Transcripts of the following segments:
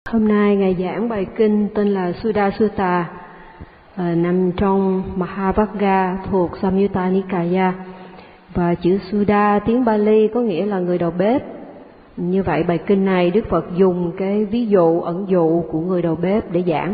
Hôm nay Ngài giảng bài kinh tên là Sudha Sutta, nằm trong Mahavagga thuộc Samyutta Nikaya. Và chữ Sudha tiếng Pali có nghĩa là người đầu bếp. Như vậy bài kinh này Đức Phật dùng cái ví dụ ẩn dụ của người đầu bếp để giảng.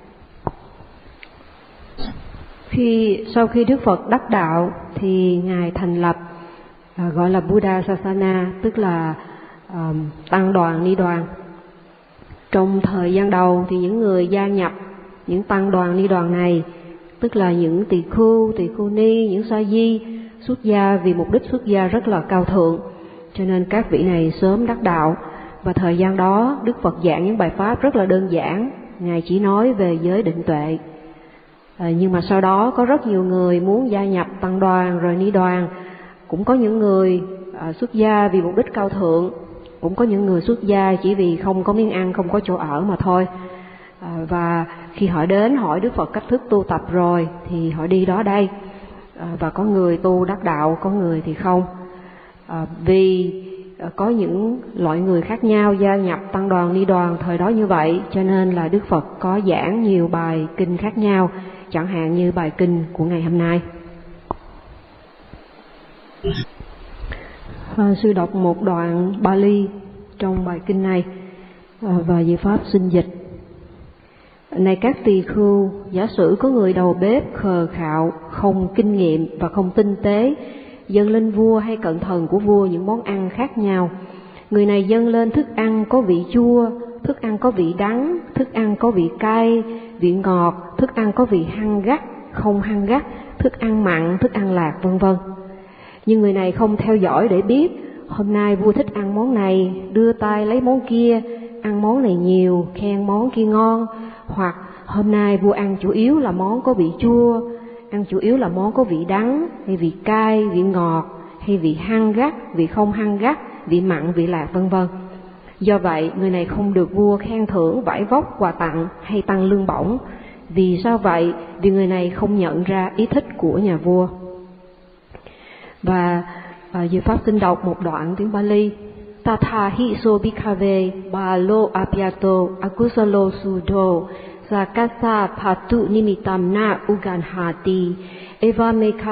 Sau khi Đức Phật đắc đạo thì Ngài thành lập gọi là Buddha Sasana, tức là tăng đoàn ni đoàn. Trong thời gian đầu thì những người gia nhập những tăng đoàn ni đoàn này, tức là những tỳ khưu ni, những sa di xuất gia vì mục đích xuất gia rất là cao thượng, cho nên các vị này sớm đắc đạo. Và thời gian đó Đức Phật giảng những bài pháp rất là đơn giản, Ngài chỉ nói về giới định tuệ. Nhưng mà sau đó có rất nhiều người muốn gia nhập tăng đoàn rồi ni đoàn, cũng có những người xuất gia vì mục đích cao thượng, cũng có những người xuất gia chỉ vì không có miếng ăn, không có chỗ ở mà thôi. Và khi họ đến hỏi Đức Phật cách thức tu tập rồi thì họ đi đó đây. Và có người tu đắc đạo, có người thì không. Vì có những loại người khác nhau gia nhập tăng đoàn ni đoàn thời đó như vậy, cho nên là Đức Phật có giảng nhiều bài kinh khác nhau, chẳng hạn như bài kinh của ngày hôm nay. Sư đọc một đoạn Pali trong bài kinh này và về pháp sinh dịch. Này các tỳ khưu, giả sử có người đầu bếp khờ khạo, không kinh nghiệm và không tinh tế, dâng lên vua hay cận thần của vua những món ăn khác nhau. Người này dâng lên thức ăn có vị chua, thức ăn có vị đắng, thức ăn có vị cay, vị ngọt, thức ăn có vị hăng gắt, không hăng gắt, thức ăn mặn, thức ăn lạc, vân vân. Nhưng người này không theo dõi để biết hôm nay vua thích ăn món này, đưa tay lấy món kia, ăn món này nhiều, khen món kia ngon. Hoặc hôm nay vua ăn chủ yếu là món có vị chua, ăn chủ yếu là món có vị đắng, hay vị cay, vị ngọt, hay vị hăng gắt, vị không hăng gắt, vị mặn, vị lạc, vân vân. Do vậy, người này không được vua khen thưởng, vải vóc, quà tặng hay tăng lương bổng. Vì sao vậy? Vì người này không nhận ra ý thích của nhà vua. Và Diệu Pháp xin đọc một đoạn tiếng Pali. Tatha hi so bhikkave balo abhyato akusalo sudo sakasa phatu nimitam na uganhati eva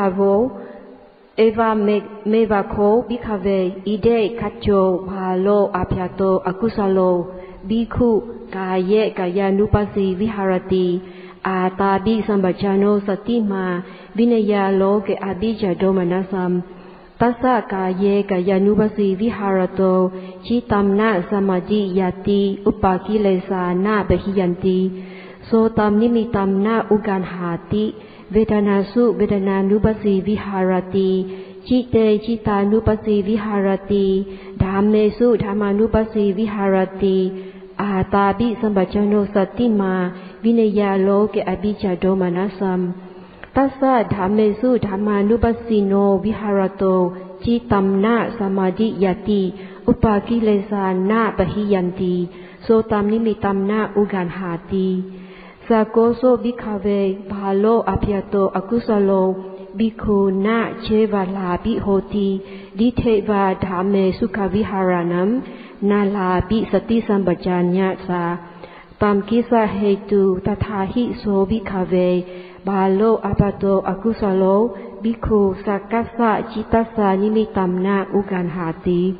mevakho bhikkave ide kacho balo abhyato akusalo bhikkhu kaye kayanupasi viharati atabi sambachano satima vinaya loke abhijado manasam Tassa kaye kayanupasi viharato chitamna samadhi yati upakilesa na bahiyanti sotam nimitam na uganhati vedanasu vedananupasi viharati chite chitanupasi viharati dhammesu dhammanupasi viharati ahatabi sambachano satima vinaya loke abhijado manasam Tassa dhammesu dhammanupasino viharato chitamna samadhi yati upakilesa na bahiyanti sotam nimitam na uganhati sakoso bhikkave balo abhyato akusalo bhikkhu na chevala bihoti ditheva dhamme sukha viharanam nalapi sati sambajanya sa tam kisa hetu tathahi so bhikkave Balo apato akusalo bhikkhu sakasa chitasa nimitam na uganhati.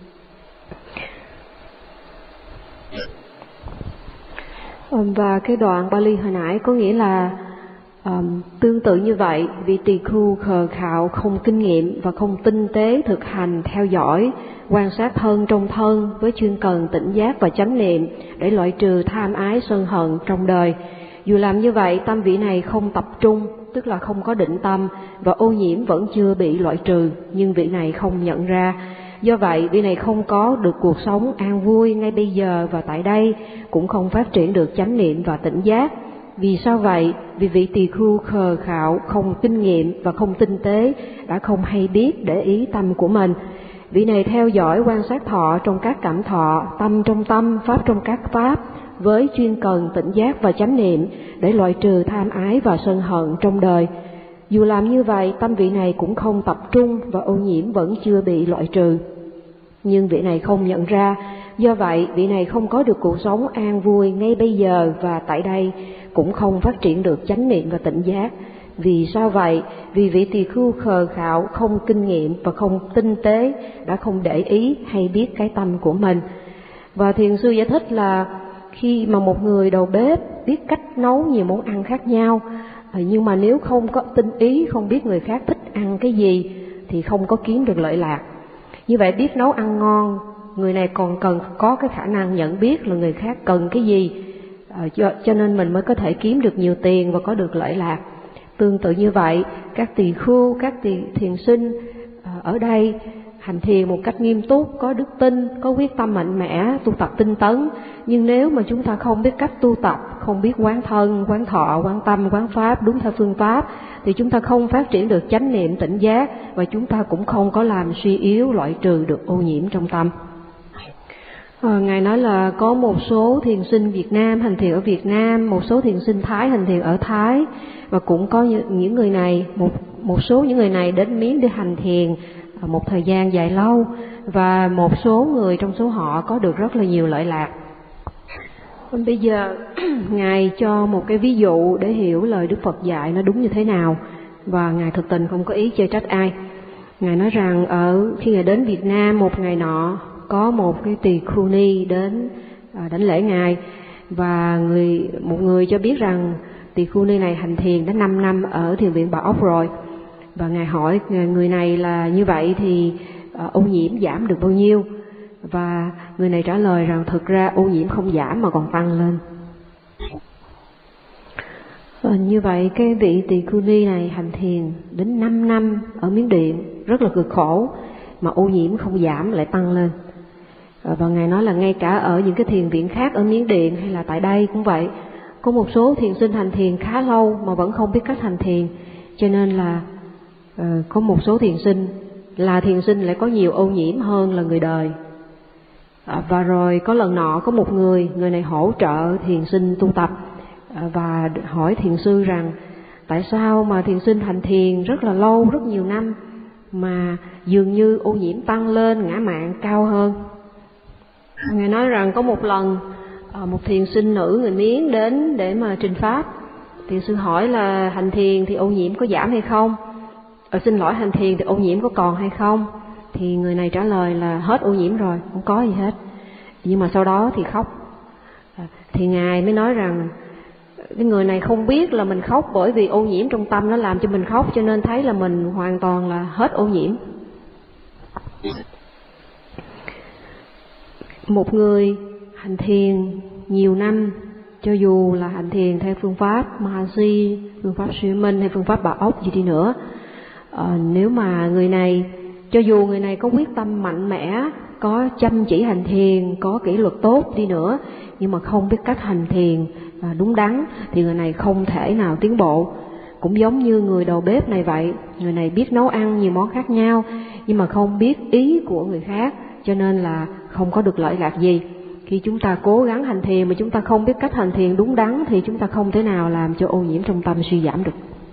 Và cái đoạn Pali hồi nãy có nghĩa là tương tự như vậy, vị tỳ khưu khờ khạo, không kinh nghiệm và không tinh tế thực hành theo dõi, quan sát thân trong thân với chuyên cần tỉnh giác và chánh niệm để loại trừ tham ái sân hận trong đời. Dù làm như vậy, tâm vị này không tập trung, tức là không có định tâm, và ô nhiễm vẫn chưa bị loại trừ, nhưng vị này không nhận ra. Do vậy, vị này không có được cuộc sống an vui ngay bây giờ và tại đây, cũng không phát triển được chánh niệm và tỉnh giác. Vì sao vậy? Vì vị tỳ khưu khờ khạo, không kinh nghiệm và không tinh tế, đã không hay biết để ý tâm của mình. Vị này theo dõi quan sát thọ trong các cảm thọ, tâm trong tâm, pháp trong các pháp, với chuyên cần tỉnh giác và chánh niệm để loại trừ tham ái và sân hận trong đời. Dù làm như vậy, tâm vị này cũng không tập trung và ô nhiễm vẫn chưa bị loại trừ. Nhưng vị này không nhận ra Do vậy, vị này không có được cuộc sống an vui ngay bây giờ và tại đây, cũng không phát triển được chánh niệm và tỉnh giác. Vì sao vậy? Vì vị tỳ khưu khờ khạo, không kinh nghiệm và không tinh tế, đã không để ý hay biết cái tâm của mình. Và thiền sư giải thích là khi mà một người đầu bếp biết cách nấu nhiều món ăn khác nhau, nhưng mà nếu không có tinh ý, không biết người khác thích ăn cái gì thì không có kiếm được lợi lạc. Như vậy biết nấu ăn ngon, người này còn cần có cái khả năng nhận biết là người khác cần cái gì, cho nên mình mới có thể kiếm được nhiều tiền và có được lợi lạc. Tương tự như vậy, các tỳ khưu, các thiền sinh ở đây hành thiền một cách nghiêm túc, có đức tin, có quyết tâm mạnh mẽ, tu tập tinh tấn. Nhưng nếu mà chúng ta không biết cách tu tập, không biết quán thân, quán thọ, quán tâm, quán pháp đúng theo phương pháp, thì chúng ta không phát triển được chánh niệm tỉnh giác, và chúng ta cũng không có làm suy yếu, loại trừ được ô nhiễm trong tâm. Ngài nói là có một số thiền sinh Việt Nam hành thiền ở Việt Nam, một số thiền sinh Thái hành thiền ở Thái, và cũng có những người này, một số những người này đến Miến để hành thiền một thời gian dài lâu, và một số người trong số họ có được rất là nhiều lợi lạc. Bây giờ Ngài cho một cái ví dụ để hiểu lời Đức Phật dạy nó đúng như thế nào, và Ngài thực tình không có ý chê trách ai. Ngài nói rằng khi Ngài đến Việt Nam, một ngày nọ có một cái tỳ khưu ni đến đảnh lễ Ngài, và một người cho biết rằng tỳ khưu ni này hành thiền đã 5 năm ở thiền viện Bà Ốc rồi. Và Ngài hỏi người này là như vậy thì ô nhiễm giảm được bao nhiêu? Và người này trả lời rằng thực ra ô nhiễm không giảm mà còn tăng lên. Như vậy cái vị tỳ khưu ni này hành thiền đến 5 năm ở Miến Điện, rất là cực khổ, mà ô nhiễm không giảm lại tăng lên. Và Ngài nói là ngay cả ở những cái thiền viện khác ở Miến Điện hay là tại đây cũng vậy, có một số thiền sinh hành thiền khá lâu mà vẫn không biết cách hành thiền, cho nên là có một số thiền sinh lại có nhiều ô nhiễm hơn là người đời. Và rồi có lần nọ có một người này hỗ trợ thiền sinh tu tập, và hỏi thiền sư rằng tại sao mà thiền sinh hành thiền rất là lâu, rất nhiều năm mà dường như ô nhiễm tăng lên, ngã mạn cao hơn. Ngài nói rằng có một lần một thiền sinh nữ người Miến đến để mà trình pháp. Thiền sư hỏi là hành thiền thì ô nhiễm có giảm hay không? Hành thiền thì ô nhiễm có còn hay không? Thì người này trả lời là hết ô nhiễm rồi, không có gì hết. Nhưng mà sau đó thì khóc. Thì Ngài mới nói rằng cái người này không biết là mình khóc bởi vì ô nhiễm trong tâm nó làm cho mình khóc, cho nên thấy là mình hoàn toàn là hết ô nhiễm. Một người hành thiền nhiều năm, cho dù là hành thiền theo phương pháp Mahasi, phương pháp Suy Minh hay phương pháp Bà Ốc gì đi nữa, nếu mà người này, cho dù người này có quyết tâm mạnh mẽ, có chăm chỉ hành thiền, có kỷ luật tốt đi nữa, nhưng mà không biết cách hành thiền đúng đắn, thì người này không thể nào tiến bộ. Cũng giống như người đầu bếp này vậy, người này biết nấu ăn nhiều món khác nhau, nhưng mà không biết ý của người khác, cho nên là không có được lợi lạc gì. Khi chúng ta cố gắng hành thiền mà chúng ta không biết cách hành thiền đúng đắn, thì chúng ta không thể nào làm cho ô nhiễm trong tâm suy giảm được.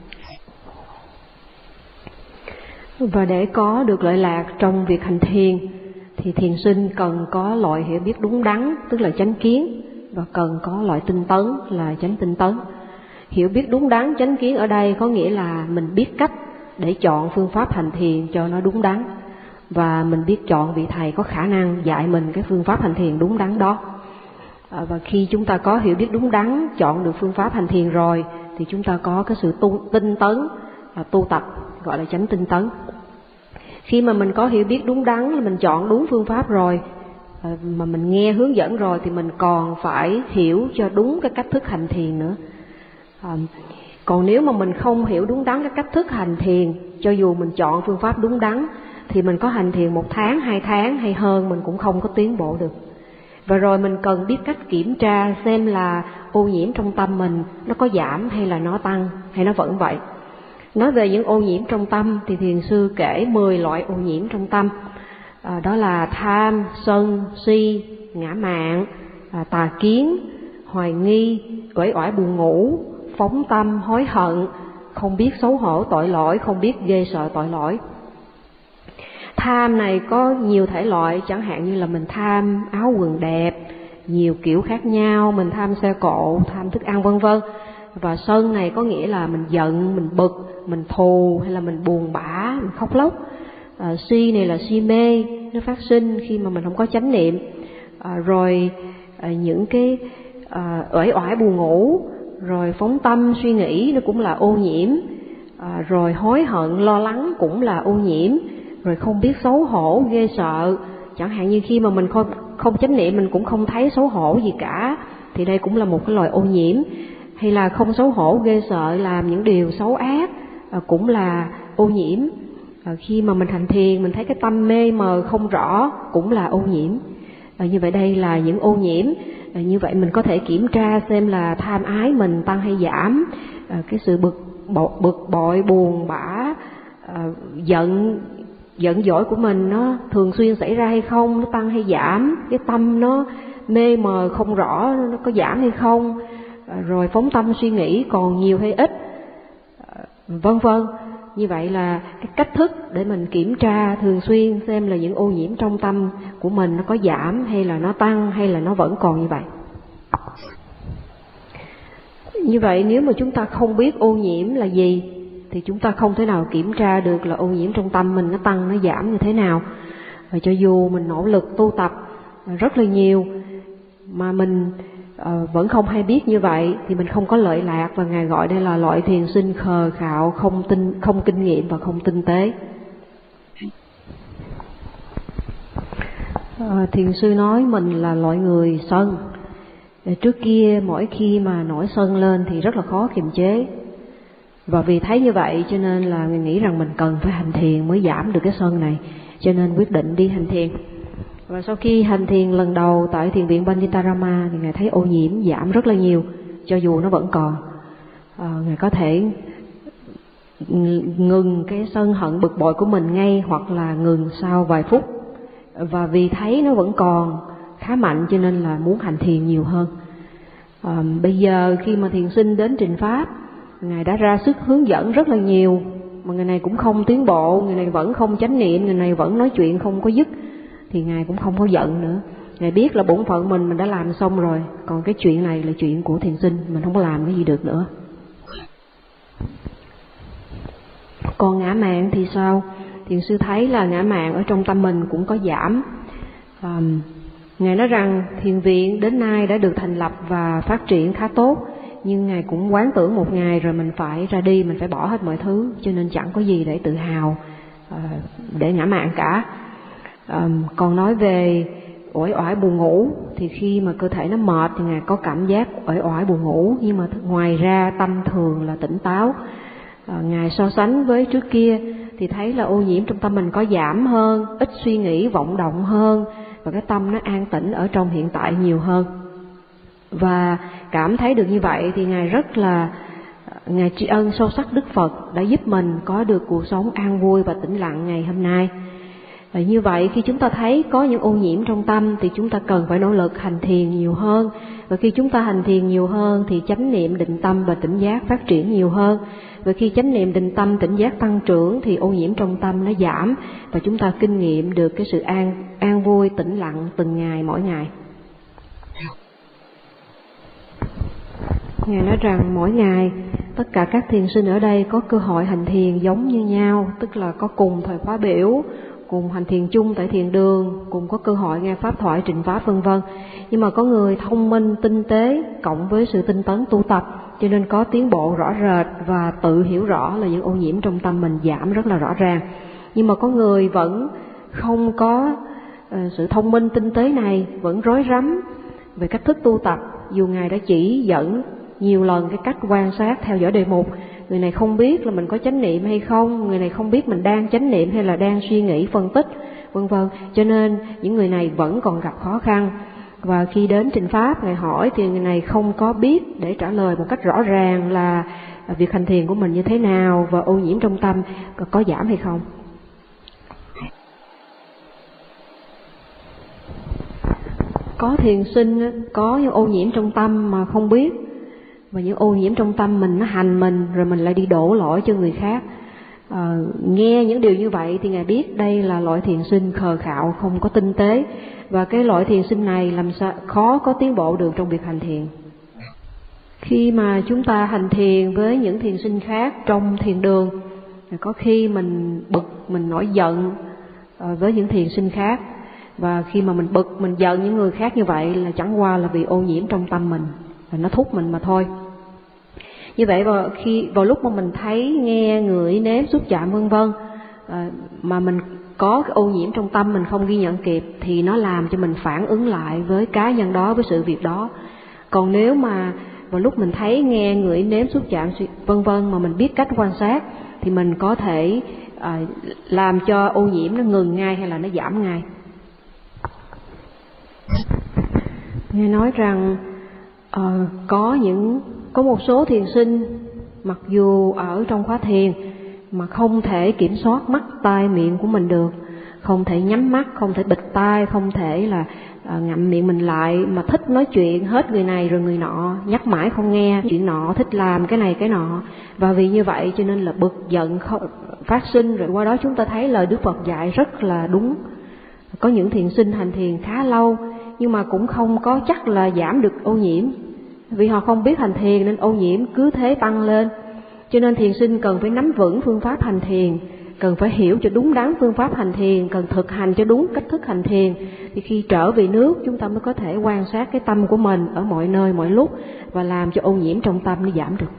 Và để có được lợi lạc trong việc hành thiền thì thiền sinh cần có loại hiểu biết đúng đắn, tức là chánh kiến, và cần có loại tinh tấn là chánh tinh tấn. Hiểu biết đúng đắn, chánh kiến ở đây có nghĩa là mình biết cách để chọn phương pháp hành thiền cho nó đúng đắn, và mình biết chọn vị thầy có khả năng dạy mình cái phương pháp hành thiền đúng đắn đó. Và khi chúng ta có hiểu biết đúng đắn, chọn được phương pháp hành thiền rồi, thì chúng ta có cái sự tinh tấn, tu tập, gọi là chánh tinh tấn. Khi mà mình có hiểu biết đúng đắn là mình chọn đúng phương pháp rồi, mà mình nghe hướng dẫn rồi, thì mình còn phải hiểu cho đúng cái cách thức hành thiền nữa. Còn nếu mà mình không hiểu đúng đắn cái cách thức hành thiền, cho dù mình chọn phương pháp đúng đắn, thì mình có hành thiền 1 tháng, 2 tháng hay hơn, mình cũng không có tiến bộ được. Và rồi mình cần biết cách kiểm tra xem là ô nhiễm trong tâm mình nó có giảm hay là nó tăng, hay nó vẫn vậy. Nói về những ô nhiễm trong tâm thì thiền sư kể 10 loại ô nhiễm trong tâm. Đó là tham, sân, si, ngã mạn, tà kiến, hoài nghi, uể oải buồn ngủ, phóng tâm, hối hận, không biết xấu hổ tội lỗi, không biết ghê sợ tội lỗi. tham này có nhiều thể loại, chẳng hạn như là mình tham áo quần đẹp, nhiều kiểu khác nhau, mình tham xe cộ, tham thức ăn vân vân. Và sân này có nghĩa là mình giận, mình bực, mình thù, hay là mình buồn bã, mình khóc lóc. Si này là si mê, nó phát sinh khi mà mình không có chánh niệm. Rồi những cái uể oải buồn ngủ, rồi phóng tâm suy nghĩ nó cũng là ô nhiễm. Rồi hối hận lo lắng cũng là ô nhiễm. Rồi không biết xấu hổ ghê sợ, chẳng hạn như khi mà mình không chánh niệm mình cũng không thấy xấu hổ gì cả, thì đây cũng là một cái loại ô nhiễm. Hay là không xấu hổ ghê sợ làm những điều xấu ác, cũng là ô nhiễm. Khi mà mình hành thiền mình thấy cái tâm mê mờ không rõ, cũng là ô nhiễm. Như vậy đây là những ô nhiễm. Như vậy mình có thể kiểm tra xem là tham ái mình tăng hay giảm, cái sự bực bội, buồn bã, giận dỗi của mình nó thường xuyên xảy ra hay không, nó tăng hay giảm, cái tâm nó mê mờ không rõ nó có giảm hay không, rồi phóng tâm suy nghĩ còn nhiều hay ít, vân vân. Như vậy là cái cách thức để mình kiểm tra thường xuyên xem là những ô nhiễm trong tâm của mình nó có giảm hay là nó tăng hay là nó vẫn còn như vậy. Như vậy nếu mà chúng ta không biết ô nhiễm là gì thì chúng ta không thể nào kiểm tra được là ô nhiễm trong tâm mình nó tăng nó giảm như thế nào. Và cho dù mình nỗ lực tu tập rất là nhiều mà mình vẫn không hay biết như vậy thì mình không có lợi lạc, và Ngài gọi đây là loại thiền sinh khờ khạo, không kinh nghiệm và không tinh tế. Thiền sư nói mình là loại người sân. Trước kia mỗi khi mà nổi sân lên thì rất là khó kiềm chế, và vì thấy như vậy cho nên là mình nghĩ rằng mình cần phải hành thiền mới giảm được cái sân này, cho nên quyết định đi hành thiền. Và sau khi hành thiền lần đầu tại thiền viện Panditarama thì Ngài thấy ô nhiễm giảm rất là nhiều, cho dù nó vẫn còn. Ngài có thể ngừng cái sân hận bực bội của mình ngay, hoặc là ngừng sau vài phút. Và vì thấy nó vẫn còn khá mạnh cho nên là muốn hành thiền nhiều hơn. Bây giờ khi mà thiền sinh đến trình pháp, Ngài đã ra sức hướng dẫn rất là nhiều, mà người này cũng không tiến bộ, người này vẫn không chánh niệm, người này vẫn nói chuyện không có dứt, thì Ngài cũng không có giận nữa. Ngài biết là bổn phận mình đã làm xong rồi, còn cái chuyện này là chuyện của thiền sinh, mình không có làm cái gì được nữa. Còn ngã mạn thì sao? Thiền sư thấy là ngã mạn ở trong tâm mình cũng có giảm. Ngài nói rằng thiền viện đến nay đã được thành lập và phát triển khá tốt, nhưng Ngài cũng quán tưởng một ngày rồi mình phải ra đi, mình phải bỏ hết mọi thứ, cho nên chẳng có gì để tự hào để ngã mạn cả. Còn nói về uể oải buồn ngủ thì khi mà cơ thể nó mệt thì Ngài có cảm giác uể oải buồn ngủ, nhưng mà ngoài ra tâm thường là tỉnh táo. Ngài so sánh với trước kia thì thấy là ô nhiễm trong tâm mình có giảm hơn, ít suy nghĩ vọng động hơn, và cái tâm nó an tĩnh ở trong hiện tại nhiều hơn. Và cảm thấy được như vậy thì Ngài tri ân sâu sắc Đức Phật đã giúp mình có được cuộc sống an vui và tĩnh lặng ngày hôm nay. Như vậy khi chúng ta thấy có những ô nhiễm trong tâm thì chúng ta cần phải nỗ lực hành thiền nhiều hơn. Và khi chúng ta hành thiền nhiều hơn thì chánh niệm, định tâm và tỉnh giác phát triển nhiều hơn. Và khi chánh niệm, định tâm, tỉnh giác tăng trưởng thì ô nhiễm trong tâm nó giảm, và chúng ta kinh nghiệm được cái sự an vui, tĩnh lặng từng ngày mỗi ngày. Ngài nói rằng mỗi ngày tất cả các thiền sinh ở đây có cơ hội hành thiền giống như nhau, tức là có cùng thời khóa biểu, cùng hành thiền chung tại thiền đường, cùng có cơ hội nghe pháp thoại, trình pháp vân vân. Nhưng mà có người thông minh, tinh tế cộng với sự tinh tấn tu tập, cho nên có tiến bộ rõ rệt và tự hiểu rõ là những ô nhiễm trong tâm mình giảm rất là rõ ràng. Nhưng mà có người vẫn không có sự thông minh tinh tế này, vẫn rối rắm về cách thức tu tập, dù Ngài đã chỉ dẫn nhiều lần cái cách quan sát theo dõi đề mục. Người này không biết là mình có chánh niệm hay không, người này không biết mình đang chánh niệm hay là đang suy nghĩ phân tích, vân vân. Cho nên những người này vẫn còn gặp khó khăn. Và khi đến trình pháp, Ngài hỏi thì người này không có biết để trả lời một cách rõ ràng là việc hành thiền của mình như thế nào và ô nhiễm trong tâm có giảm hay không. Có thiền sinh có những ô nhiễm trong tâm mà không biết, và những ô nhiễm trong tâm mình nó hành mình, rồi mình lại đi đổ lỗi cho người khác. nghe những điều như vậy thì Ngài biết đây là loại thiền sinh khờ khạo, không có tinh tế, và cái loại thiền sinh này làm sao khó có tiến bộ được trong việc hành thiền. Khi mà chúng ta hành thiền với những thiền sinh khác trong thiền đường, có khi mình bực, mình nổi giận với những thiền sinh khác, và khi mà mình bực, mình giận những người khác như vậy là chẳng qua là vì ô nhiễm trong tâm mình, và nó thúc mình mà thôi. Như vậy vào lúc mà mình thấy, nghe, ngửi, nếm, xúc chạm vân vân, mà mình có cái ô nhiễm trong tâm mình không ghi nhận kịp, thì nó làm cho mình phản ứng lại với cá nhân đó, với sự việc đó. Còn nếu mà vào lúc mình thấy, nghe, ngửi, nếm, xúc chạm vân vân mà mình biết cách quan sát, thì mình có thể làm cho ô nhiễm nó ngừng ngay hay là nó giảm ngay. Nghe nói rằng có một số thiền sinh mặc dù ở trong khóa thiền mà không thể kiểm soát mắt, tai, miệng của mình được, không thể nhắm mắt, không thể bịt tai, không thể là ngậm miệng mình lại, mà thích nói chuyện hết người này rồi người nọ, nhắc mãi không nghe chuyện nọ, thích làm cái này cái nọ, và vì như vậy cho nên là bực giận phát sinh. Rồi qua đó chúng ta thấy lời Đức Phật dạy rất là đúng. Có những thiền sinh hành thiền khá lâu nhưng mà cũng không có chắc là giảm được ô nhiễm, vì họ không biết hành thiền nên ô nhiễm cứ thế tăng lên. Cho nên thiền sinh cần phải nắm vững phương pháp hành thiền, cần phải hiểu cho đúng đắn phương pháp hành thiền, cần thực hành cho đúng cách thức hành thiền, thì khi trở về nước chúng ta mới có thể quan sát cái tâm của mình ở mọi nơi mọi lúc và làm cho ô nhiễm trong tâm nó giảm được.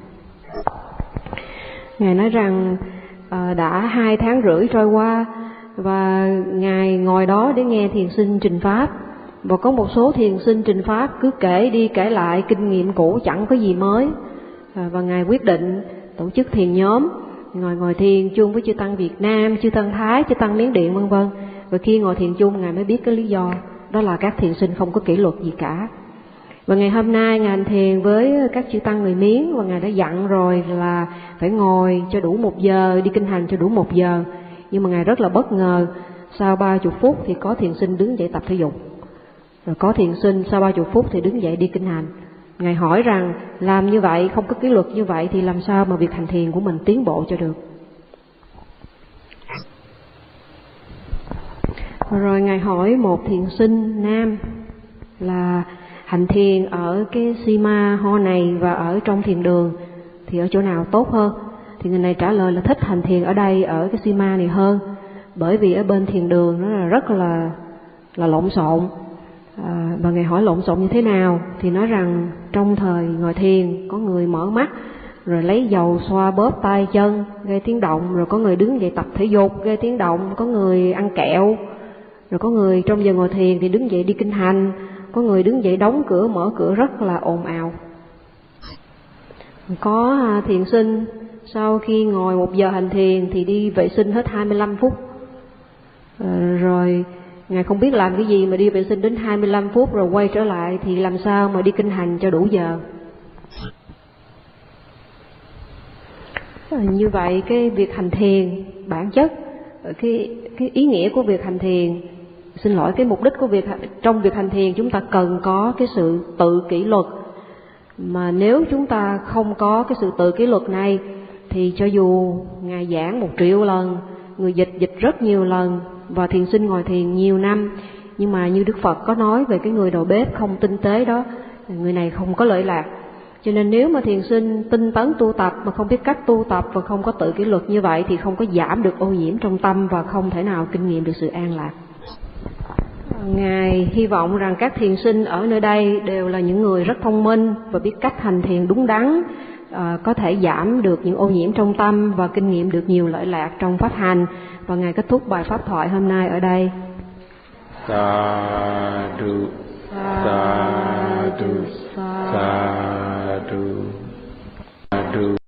Ngài nói rằng đã 2 tháng rưỡi trôi qua và Ngài ngồi đó để nghe thiền sinh trình pháp, và có một số thiền sinh trình pháp cứ kể đi kể lại kinh nghiệm cũ chẳng có gì mới, và Ngài quyết định tổ chức thiền nhóm, ngồi thiền chung với chư tăng Việt Nam, chư tăng Thái, chư tăng Miến Điện vân vân. Và khi ngồi thiền chung, Ngài mới biết cái lý do đó là các thiền sinh không có kỷ luật gì cả. Và ngày hôm nay Ngài hành thiền với các chư tăng người Miến, và Ngài đã dặn rồi là phải ngồi cho đủ 1 giờ, đi kinh hành cho đủ 1 giờ. Nhưng mà Ngài rất là bất ngờ, sau 30 phút thì có thiền sinh đứng dậy tập thể dục, rồi có thiền sinh sau 30 phút thì đứng dậy đi kinh hành. Ngài hỏi rằng làm như vậy, không có kỷ luật như vậy thì làm sao mà việc hành thiền của mình tiến bộ cho được. Rồi Ngài hỏi một thiền sinh nam là hành thiền ở cái Sima Ho này và ở trong thiền đường thì ở chỗ nào tốt hơn. Thì người này trả lời là thích hành thiền ở đây, ở cái Sima này hơn, bởi vì ở bên thiền đường nó là rất là lộn xộn. Và Ngài hỏi lộn xộn như thế nào thì nói rằng trong thời ngồi thiền có người mở mắt rồi lấy dầu xoa bóp tay chân gây tiếng động, rồi có người đứng dậy tập thể dục gây tiếng động, có người ăn kẹo, rồi có người trong giờ ngồi thiền thì đứng dậy đi kinh hành, có người đứng dậy đóng cửa mở cửa rất là ồn ào. Có thiền sinh sau khi ngồi 1 giờ hành thiền thì đi vệ sinh hết 25 phút, rồi Ngài không biết làm cái gì mà đi vệ sinh đến 25 phút rồi quay trở lại, thì làm sao mà đi kinh hành cho đủ giờ. Như vậy cái việc hành thiền bản chất, cái ý nghĩa của việc hành thiền, cái mục đích của trong việc hành thiền chúng ta cần có cái sự tự kỷ luật. Mà nếu chúng ta không có cái sự tự kỷ luật này thì cho dù Ngài giảng 1 triệu lần, người dịch rất nhiều lần và thiền sinh ngồi thiền nhiều năm, nhưng mà như Đức Phật có nói về cái người đầu bếp không tinh tế đó, người này không có lợi lạc. Cho nên nếu mà thiền sinh tinh tấn tu tập mà không biết cách tu tập và không có tự kỷ luật như vậy thì không có giảm được ô nhiễm trong tâm và không thể nào kinh nghiệm được sự an lạc. Ngài hy vọng rằng các thiền sinh ở nơi đây đều là những người rất thông minh và biết cách hành thiền đúng đắn, có thể giảm được những ô nhiễm trong tâm và kinh nghiệm được nhiều lợi lạc trong pháp hành. Và Ngài kết thúc bài pháp thoại hôm nay ở đây. Sadhu, sadhu, sadhu, sadhu.